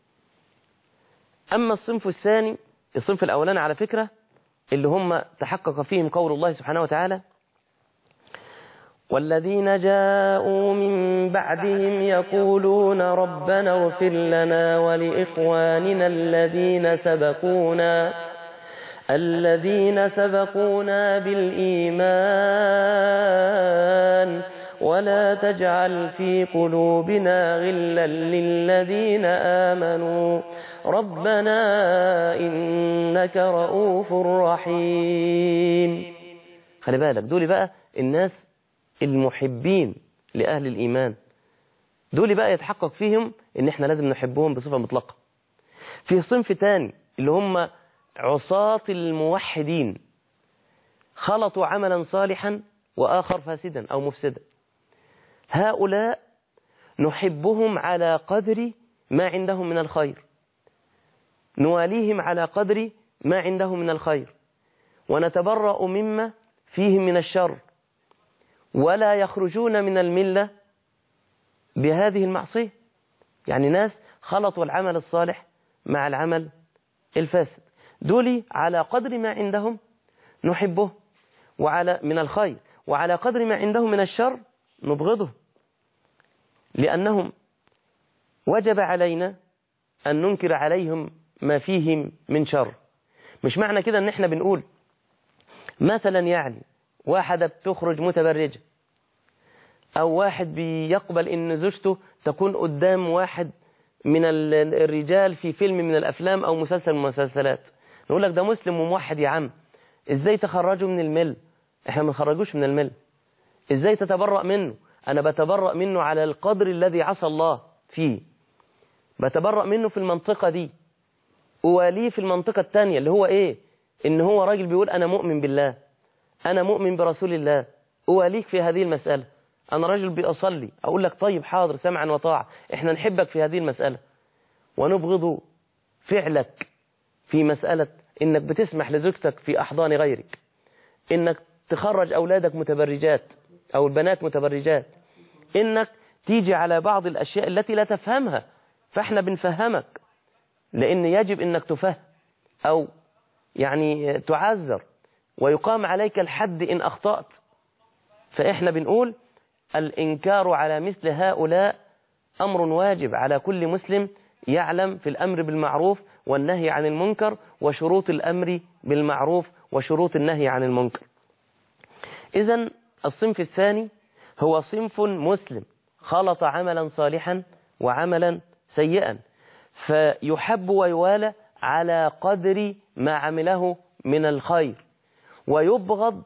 أما الصنف الثاني، الصنف الأولاني على فكرة اللي هم تحقق فيهم قول الله سبحانه وتعالى: والذين جاءوا من بعدهم يقولون ربنا اغفر لنا ولإخواننا الذين سبقونا الذين سبقونا بالإيمان ولا تجعل في قلوبنا غلا للذين آمنوا ربنا إنك رؤوف رحيم. خلي بالك، دول بقى الناس المحبين لأهل الإيمان، دول بقى يتحقق فيهم إن إحنا لازم نحبهم بصفة مطلقة. في صنف تاني اللي هم عصاة الموحدين، خلطوا عملا صالحا وآخر فاسدا أو مفسدا، هؤلاء نحبهم على قدر ما عندهم من الخير، نواليهم على قدر ما عندهم من الخير، ونتبرأ مما فيهم من الشر، ولا يخرجون من الملة بهذه المعصية. يعني ناس خلطوا العمل الصالح مع العمل الفاسد، دول على قدر ما عندهم نحبه وعلى من الخير، وعلى قدر ما عندهم من الشر نبغضه، لأنهم وجب علينا أن ننكر عليهم ما فيهم من شر. مش معنى كده أن احنا بنقول مثلا يعني واحدة بتخرج متبرجة، أو واحد بيقبل أن زوجته تكون قدام واحد من الرجال في فيلم من الأفلام أو مسلسل من المسلسلات، نقول لك ده مسلم وموحد يا عم، إزاي تخرجه من المل؟ إحنا ما نخرجوش من المل. إزاي تتبرأ منه؟ أنا بتبرأ منه على القدر الذي عصى الله فيه، بتبرأ منه في المنطقة دي، أواليه في المنطقة الثانية اللي هو إيه؟ إن هو راجل بيقول أنا مؤمن بالله، أنا مؤمن برسول الله، أواليك في هذه المسألة. أنا راجل بأصلي، أقول لك طيب حاضر سمعا وطاعة، إحنا نحبك في هذه المسألة، ونبغض فعلك في مسألة إنك بتسمح لزوجتك في أحضان غيرك، إنك تخرج أولادك متبرجات أو البنات متبرجات، إنك تيجي على بعض الأشياء التي لا تفهمها فإحنا بنفهمك، لأن يجب إنك تفهم أو يعني تعذر ويقام عليك الحد إن أخطأت. فإحنا بنقول الإنكار على مثل هؤلاء أمر واجب على كل مسلم يعلم في الأمر بالمعروف والنهي عن المنكر، وشروط الأمر بالمعروف وشروط النهي عن المنكر. إذن الصنف الثاني هو صنف مسلم خلط عملا صالحا وعملا سيئا، فيحب ويوالى على قدر ما عمله من الخير، ويبغض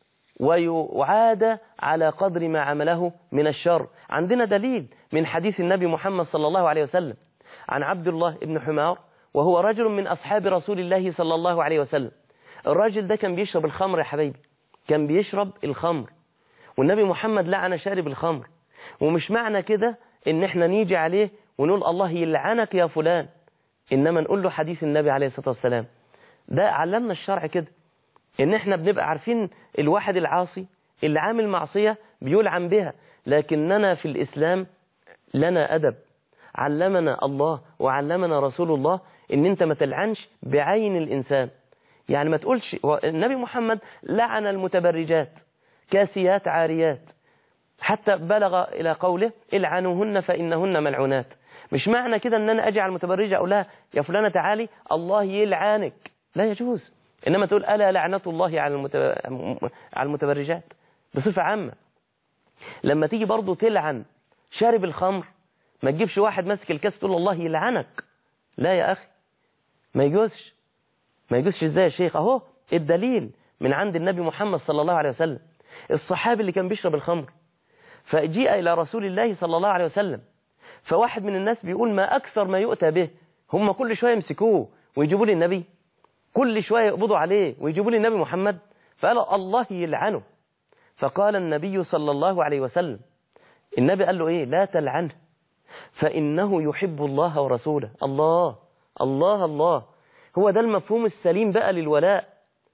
ويعاد على قدر ما عمله من الشر. عندنا دليل من حديث النبي محمد صلى الله عليه وسلم عن عبد الله بن حمار، وهو رجل من أصحاب رسول الله صلى الله عليه وسلم. الراجل ده كان بيشرب الخمر يا حبيبي، كان بيشرب الخمر، والنبي محمد لعن شارب الخمر. ومش معنى كده ان احنا نيجي عليه ونقول الله يلعنك يا فلان، انما نقول له حديث النبي عليه الصلاة والسلام. ده علمنا الشرع كده، ان احنا بنبقى عارفين الواحد العاصي اللي عامل معصية بيلعن بها، لكننا في الإسلام لنا أدب، علمنا الله وعلمنا رسول الله ان انت ما تلعنش بعين الإنسان. يعني ما تقولش، النبي محمد لعن المتبرجات كاسيات عاريات، حتى بلغ إلى قوله العنوهن فإنهن ملعونات. مش معنى كده ان انا اجي على المتبرجة اقول لها يا فلانة تعالي الله يلعنك، لا يجوز. انما تقول الا لعنة الله على على المتبرجات بصفة عامة. لما تيجي برضو تلعن شارب الخمر، ما تجيبش واحد ماسك الكاس تقول الله يلعنك، لا يا اخي ما يجوزش. ما يجوزش ازاي يا شيخ؟ اهو الدليل من عند النبي محمد صلى الله عليه وسلم. الصحابي اللي كان بيشرب الخمر فجيء إلى رسول الله صلى الله عليه وسلم، فواحد من الناس بيقول ما أكثر ما يؤتى به، هم كل شوية يمسكوه ويجيبوا لي النبي، كل شوية يقبضوا عليه ويجيبوا لي النبي محمد، فقال الله يلعنه. فقال النبي صلى الله عليه وسلم، النبي قال له إيه؟ لا تلعنه فإنه يحب الله ورسوله. الله الله الله، هو ده المفهوم السليم بقى للولاء،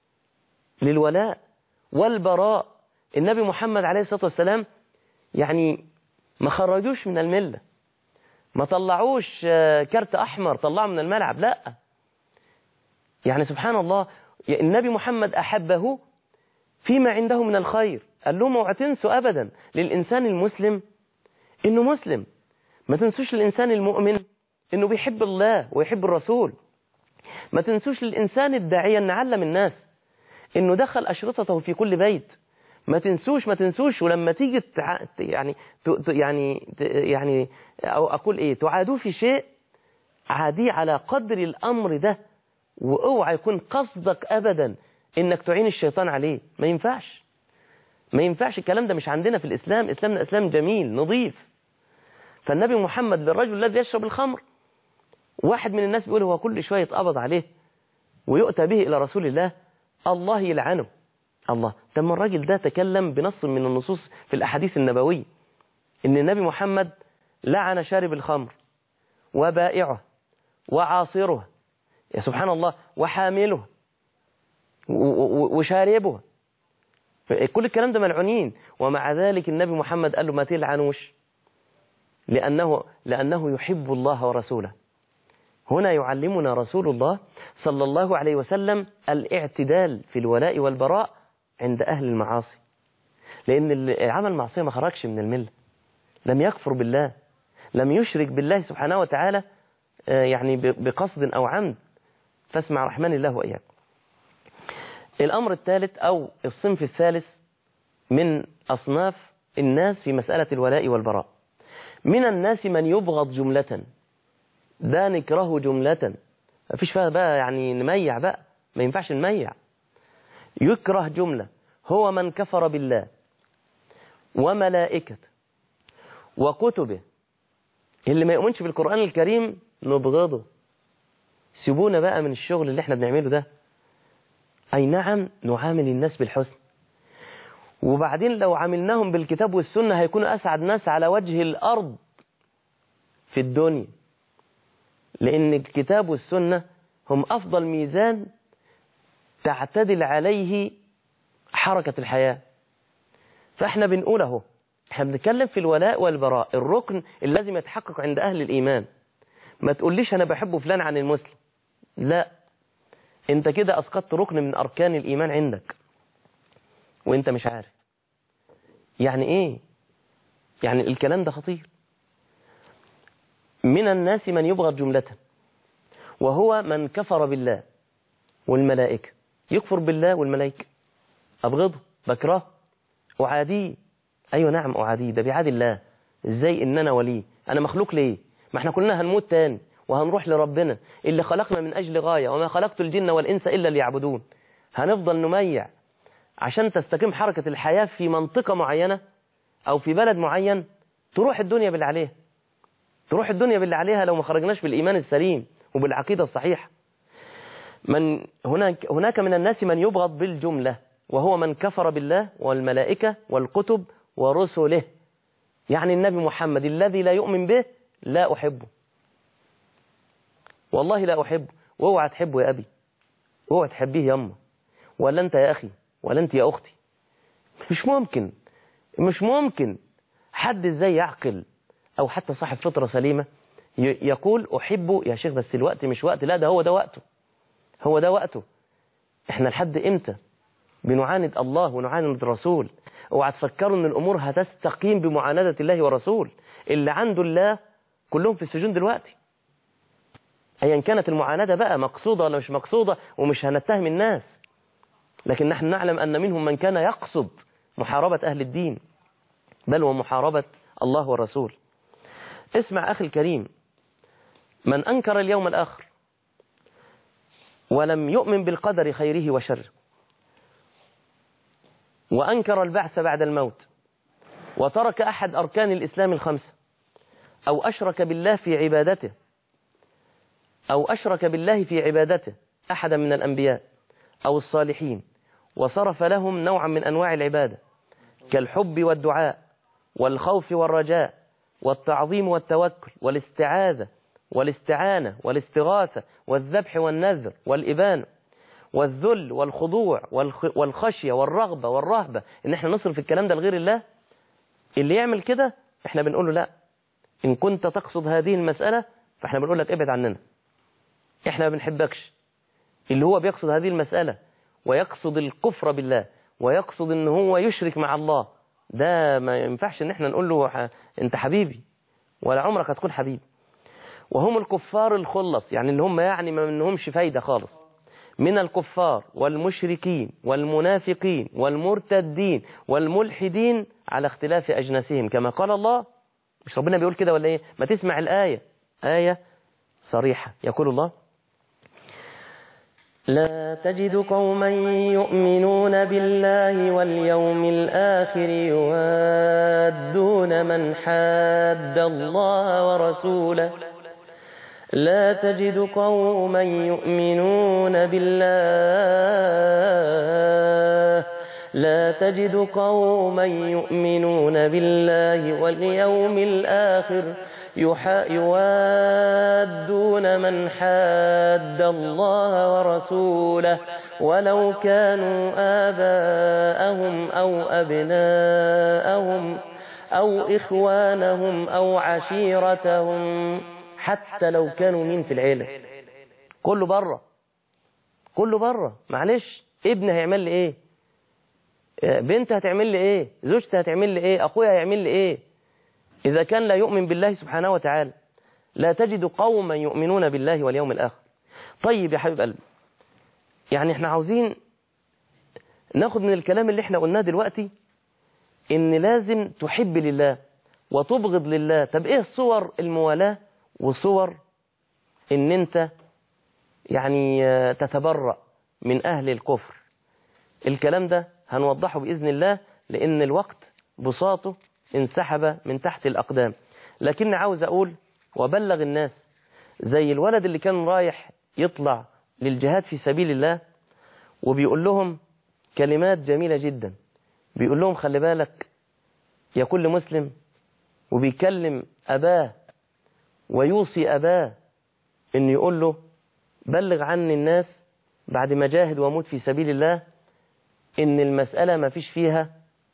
للولاء والبراء. النبي محمد عليه الصلاة والسلام يعني ما خرجوش من الملة، ما طلعوش كارت أحمر طلعوا من الملعب، لا. يعني سبحان الله، النبي محمد أحبه فيما عنده من الخير، قال لهم اوعوا تنسوا أبدا للإنسان المسلم إنه مسلم، ما تنسوش للإنسان المؤمن إنه بيحب الله ويحب الرسول، ما تنسوش للإنسان الداعية أن نعلم الناس إنه دخل أشرطته في كل بيت، ما تنسوش ما تنسوش. ولما تيجي تع... يعني ت... يعني ت... يعني أو أقول إيه، تعادوا في شيء عادي على قدر الأمر ده، واوعى يكون قصدك أبدا إنك تعين الشيطان عليه، ما ينفعش. ما ينفعش الكلام ده، مش عندنا في الإسلام. إسلامنا إسلام جميل نظيف. فالنبي محمد للرجل الذي يشرب الخمر، واحد من الناس بيقول هو كل شوية يتقبض عليه ويؤتى به إلى رسول الله، الله يلعنه. الله، طب الراجل ده تكلم بنص من النصوص في الأحاديث النبوية إن النبي محمد لعن شارب الخمر وبائعه وعاصره، يا سبحان الله، وحامله وشاربه، كل الكلام ده ملعونين. ومع ذلك النبي محمد قال له ما تلعنوش، لأنه, لأنه يحب الله ورسوله. هنا يعلمنا رسول الله صلى الله عليه وسلم الاعتدال في الولاء والبراء عند أهل المعاصي، لأن اللي عمل معصية ما خرجش من الملة، لم يكفر بالله، لم يشرك بالله سبحانه وتعالى يعني بقصد أو عمد. فاسمع رحمن الله وإياكم. الأمر الثالث أو الصنف الثالث من أصناف الناس في مسألة الولاء والبراء، من الناس من يبغض جملة، ده نكره جملة، ما فيش فيها بقى يعني نميع بقى، ما ينفعش نميع، يكره جملة، هو من كفر بالله وملائكته وكتبه. اللي ما يؤمنش بالقرآن الكريم نبغضه، سيبونا بقى من الشغل اللي احنا بنعمله ده. أي نعم نعامل الناس بالحسن، وبعدين لو عاملناهم بالكتاب والسنة هيكونوا أسعد ناس على وجه الأرض في الدنيا، لأن الكتاب والسنة هم أفضل ميزان تعتدل عليه حركة الحياة. فإحنا بنقول اهو، احنا بنتكلم في الولاء والبراء، الركن اللي لازم يتحقق عند أهل الإيمان. ما تقوليش أنا بحب فلان عن المسلم، لا، انت كده أسقطت ركن من أركان الإيمان عندك وانت مش عارف. يعني ايه؟ يعني الكلام ده خطير. من الناس من يبغض جملة، وهو من كفر بالله والملائكة. يكفر بالله والملائكة، أبغضه، بكره، أعاديه. أيوة نعم أعاديه، ده بيعادي الله. إزاي إن أنا وليه؟ أنا مخلوق ليه؟ ما احنا كلنا هنموت تاني وهنروح لربنا اللي خلقنا من أجل غاية، وما خلقت الجن والإنس إلا ليعبدون. هنفضل نميع عشان تستقيم حركة الحياة في منطقة معينة أو في بلد معين، تروح الدنيا باللي عليها، تروح الدنيا باللي عليها لو ما خرجناش بالإيمان السليم وبالعقيدة الصحيحة. من هناك هناك من الناس من يبغض بالجملة، وهو من كفر بالله والملائكة والكتب ورسله. يعني النبي محمد الذي لا يؤمن به لا أحبه، والله لا أحبه. واوعى تحبه يا أبي، واوعى تحبيه يا أمه، ولا أنت يا أخي، ولا أنت يا أختي. مش ممكن، مش ممكن حد ازاي يعقل أو حتى صاحب فطرة سليمة يقول أحبه يا شيخ بس الوقت مش وقت. لا، ده هو ده وقته، هو ده وقته. احنا لحد امتى بنعاند الله ونعاند الرسول؟ اوعى تفكروا ان الامور هتستقيم بمعاندة الله ورسول. اللي عنده الله كلهم في السجون دلوقتي، ايا كانت المعاندة بقى مقصودة ولا مش مقصودة، ومش هنتهم الناس، لكن نحن نعلم ان منهم من كان يقصد محاربة اهل الدين، بل ومحاربة الله والرسول. اسمع اخي الكريم، من انكر اليوم الاخر ولم يؤمن بالقدر خيره وشره، وأنكر البعث بعد الموت، وترك أحد أركان الإسلام الخمسة، أو أشرك بالله في عبادته، أو أشرك بالله في عبادته أحدا من الأنبياء أو الصالحين، وصرف لهم نوعا من أنواع العبادة كالحب والدعاء والخوف والرجاء والتعظيم والتوكل والاستعاذة والاستعانة والاستغاثة والذبح والنذر والإبانة والذل والخضوع والخشية والرغبة والرهبة، إن احنا نصرف الكلام ده لغير الله. اللي يعمل كده احنا بنقول له لا، إن كنت تقصد هذه المسألة فاحنا بنقول لك ابعد عننا، احنا ما بنحبكش. اللي هو بيقصد هذه المسألة ويقصد الكفر بالله ويقصد ان هو يشرك مع الله، ده ما ينفعش ان احنا نقول له انت حبيبي، ولا عمرك هتكون حبيبي. وهم الكفار الخلص، يعني اللي هم يعني ما منهمش فايدة خالص، من الكفار والمشركين والمنافقين والمرتدين والملحدين على اختلاف أجناسهم، كما قال الله. مش ربنا بيقول كده ولا ايه؟ ما تسمع الآية، آية صريحة، يقول الله: لا تجد قوما يؤمنون بالله واليوم الآخر يوادون من حاد الله ورسوله لا تجد قوما يؤمنون بالله لا تجد قوما يؤمنون بالله واليوم الآخر يوادون من حاد الله ورسوله ولو كانوا آباءهم أو أبناءهم أو إخوانهم أو عشيرتهم حتى لو كانوا مين في العيلة. كله بره كله بره. معلش، ابن هيعمل لي ايه؟ بنت هتعمل لي ايه؟ زوجتي هتعمل لي ايه؟ اخويا هيعمل لي ايه؟ إذا كان لا يؤمن بالله سبحانه وتعالى. لا تجد قوما يؤمنون بالله واليوم الآخر. طيب يا حبيب قلبي، يعني احنا عاوزين ناخد من الكلام اللي احنا قلناه دلوقتي ان لازم تحب لله وتبغض لله. طب ايه صور الموالاة وصور ان انت يعني تتبرأ من اهل الكفر؟ الكلام ده هنوضحه بإذن الله، لان الوقت بساطه انسحب من تحت الأقدام. لكن عاوز أقول وبلغ الناس زي الولد اللي كان رايح يطلع للجهاد في سبيل الله، وبيقول لهم كلمات جميلة جدا. بيقول لهم خلي بالك يا كل مسلم، وبيكلم أباه ويوصي أباه إن يقول له بلغ عني الناس بعد ما جاهد وموت في سبيل الله إن المسألة ما فيش فيها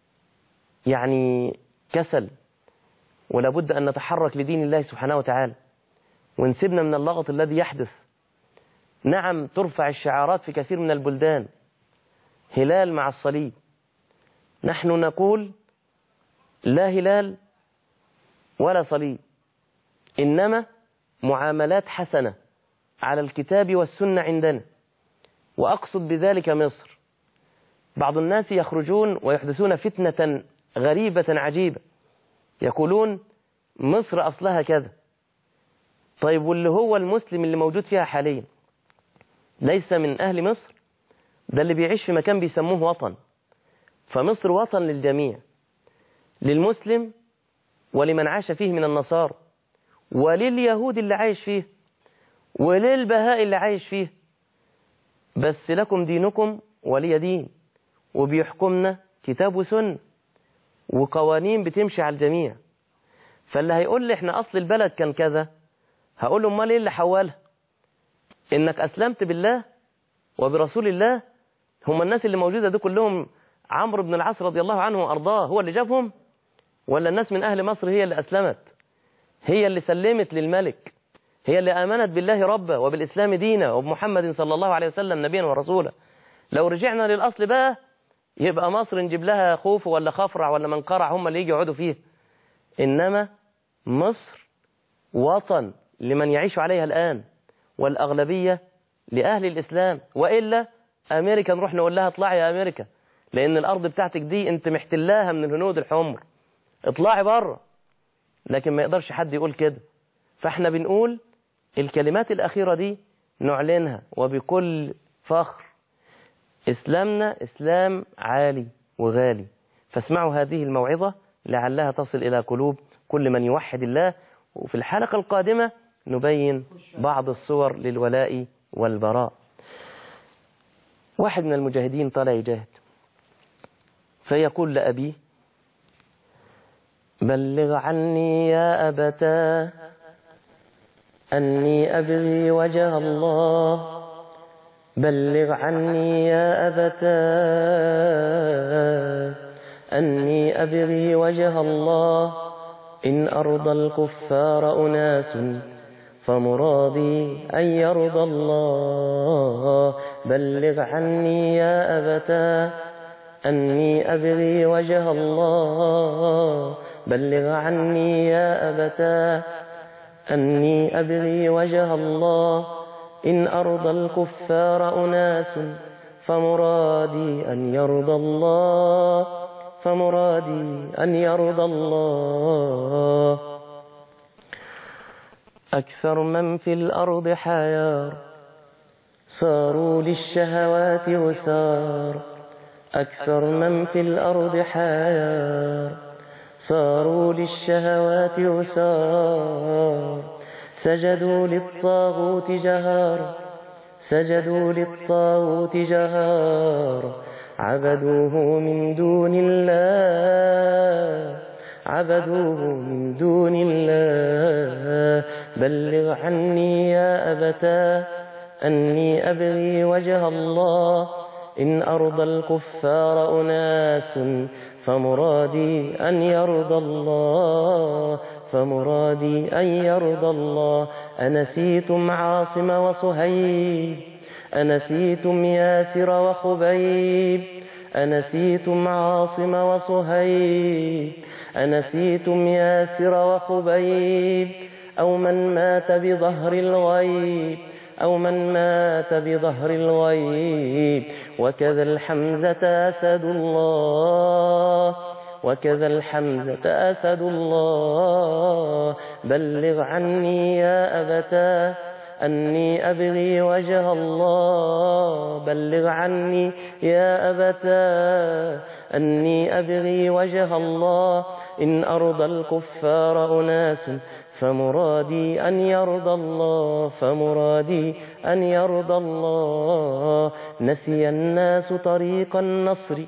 يعني كسل، ولا بد أن نتحرك لدين الله سبحانه وتعالى ونسيبنا من اللغط الذي يحدث. نعم، ترفع الشعارات في كثير من البلدان، هلال مع الصليب. نحن نقول لا هلال ولا صليب، إنما معاملات حسنة على الكتاب والسنة عندنا، وأقصد بذلك مصر. بعض الناس يخرجون ويحدثون فتنة غريبة عجيبة، يقولون مصر أصلها كذا. طيب واللي هو المسلم اللي موجود فيها حاليا ليس من أهل مصر؟ ده اللي بيعيش في مكان بيسموه وطن. فمصر وطن للجميع، للمسلم ولمن عاش فيه من النصارى، ولليهود اللي عايش فيه، وللبهاء اللي عايش فيه. بس لكم دينكم ولي دين، وبيحكمنا كتاب وسنة وقوانين بتمشي على الجميع. فاللي هيقول لي احنا أصل البلد كان كذا، هقول له امال ايه اللي حولها؟ انك أسلمت بالله وبرسول الله. هم الناس اللي موجودة دي كلهم عمرو بن العاص رضي الله عنه وأرضاه هو اللي جابهم، ولا الناس من أهل مصر هي اللي أسلمت، هي اللي سلمت للملك، هي اللي آمنت بالله ربا وبالإسلام دينا وبمحمد صلى الله عليه وسلم نبيا ورسولا؟ لو رجعنا للأصل بقى يبقى مصر نجيب لها خوف ولا خفرع ولا منقرع هم اللي يجي يقعدوا فيه. إنما مصر وطن لمن يعيش عليها الآن، والأغلبية لأهل الإسلام. وإلا أمريكا نروح نقول لها اطلعي يا أمريكا، لأن الأرض بتاعتك دي أنت محتلاها من الهنود الحمر، اطلعي بره. لكن ما يقدرش حد يقول كده. فاحنا بنقول الكلمات الأخيرة دي نعلنها وبكل فخر. إسلامنا إسلام عالي وغالي، فاسمعوا هذه الموعظة لعلها تصل إلى قلوب كل من يوحد الله. وفي الحلقة القادمة نبين بعض الصور للولاء والبراء. واحد من المجاهدين طالع يجاهد، فيقول لأبيه بلغ عني يا أبتاه أني أبغي وجه الله، بلغ عني يا أبتاه أني أبغي وجه الله، إن أرضى الكفار أناس فمرادي أن يرضى الله، بلغ عني يا أبتاه أني أبغي وجه الله، بلغ عني يا أبتاه أني أبغي وجه الله، إن أرضى الكفار أناس فمرادي أن يرضى الله، فمرادي أن يرضى الله. أكثر من في الأرض حيار صاروا للشهوات وسار أكثر من في الأرض حيار. صاروا للشهوات وسار سجدوا للطاغوت جهار. سجدوا للطاغوت جهار عبدوه من دون الله. عبدوه من دون الله. بلغ عني يا أبتاه أني أبغي وجه الله. إن أرضى الكفار أناس فمرادي أن يرضى الله. فمرادي أن يرضى الله. أنسيتم عاصم وصهيب. أنسيتم ياسر وخبيب. أنسيتم عاصم وصهيب. أنسيتم ياسر وخبيب. أو من مات بظهر الغيب. أو من مات بظهر الغيب. وكذا الحمزة أسد الله. وكذا الحمزة أسد الله. بلغ عني يا أبتاه أني أبغي وجه الله. بلغ عني يا أبتاه أني أبغي وجه الله. إن أرضى الكفار أناس فمرادي أن يرضى الله. فمرادي أن يرضى الله. نسي الناس طريق النصر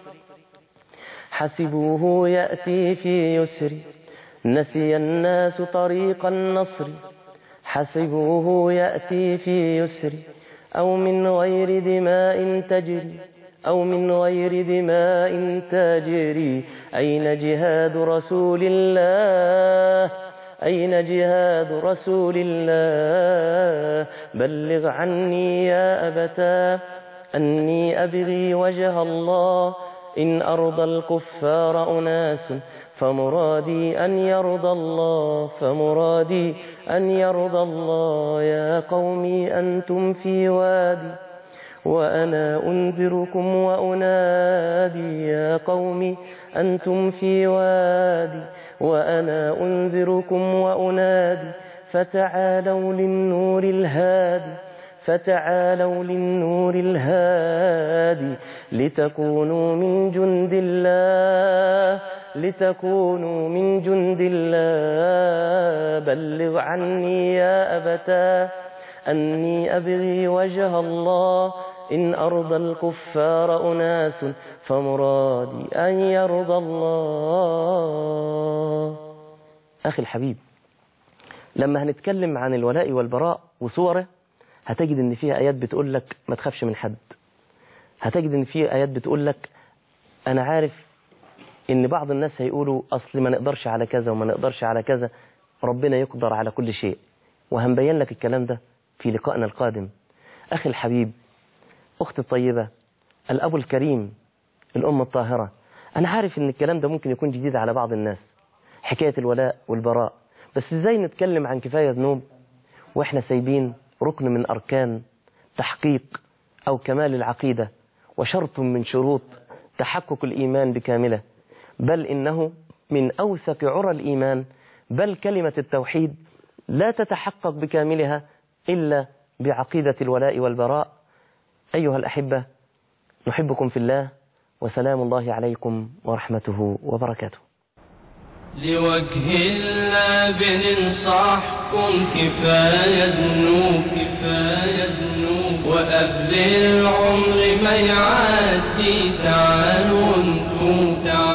حسبوه يأتي في يسر. نسي الناس طريق النصر حسبوه يأتي في يسر. أو من غير دماء تجري. أو من غير دماء تجري. أين جهاد رسول الله. أين جهاد رسول الله. بلغ عني يا أبتاه أني أبغي وجه الله. إن أرضى الكفار أناس فمرادي أن يرضى الله. فمرادي أن يرضى الله. يا قومي أنتم في وادي وأنا أنذركم وأنادي. يا قومي أنتم في وادي وأنا أنذركم وأنادي. فتعالوا للنور الهادي. فتعالوا للنور الهادي. لتكونوا من جند الله. لتكونوا من جند الله. بلغ عني يا أبتاه أني أبغي وجه الله. إن أرضى الكفار أناس فمرادي أن يرضى الله. أخي الحبيب، لما هنتكلم عن الولاء والبراء وصوره هتجد ان فيها آيات بتقول لك ما تخافش من حد. هتجد ان فيها آيات بتقول لك أنا عارف ان بعض الناس هيقولوا أصل ما نقدرش على كذا وما نقدرش على كذا. ربنا يقدر على كل شيء، وهنبين لك الكلام ده في لقائنا القادم. أخي الحبيب، أختي الطيبة، الأب الكريم، الأم الطاهرة، أنا عارف ان الكلام ده ممكن يكون جديد على بعض الناس، حكاية الولاء والبراء. بس ازاي نتكلم عن كفاية ذنوب واحنا سايبين ركن من أركان تحقيق أو كمال العقيدة وشرط من شروط تحقق الإيمان بكامله، بل إنه من أوثق عرى الإيمان. بل كلمة التوحيد لا تتحقق بكاملها إلا بعقيدة الولاء والبراء. أيها الأحبة، نحبكم في الله، وسلام الله عليكم ورحمته وبركاته. لوجه الله بننصحكم كفاية ذنوب. كفاية ذنوب وقبل العمر ما يعدي تعالوا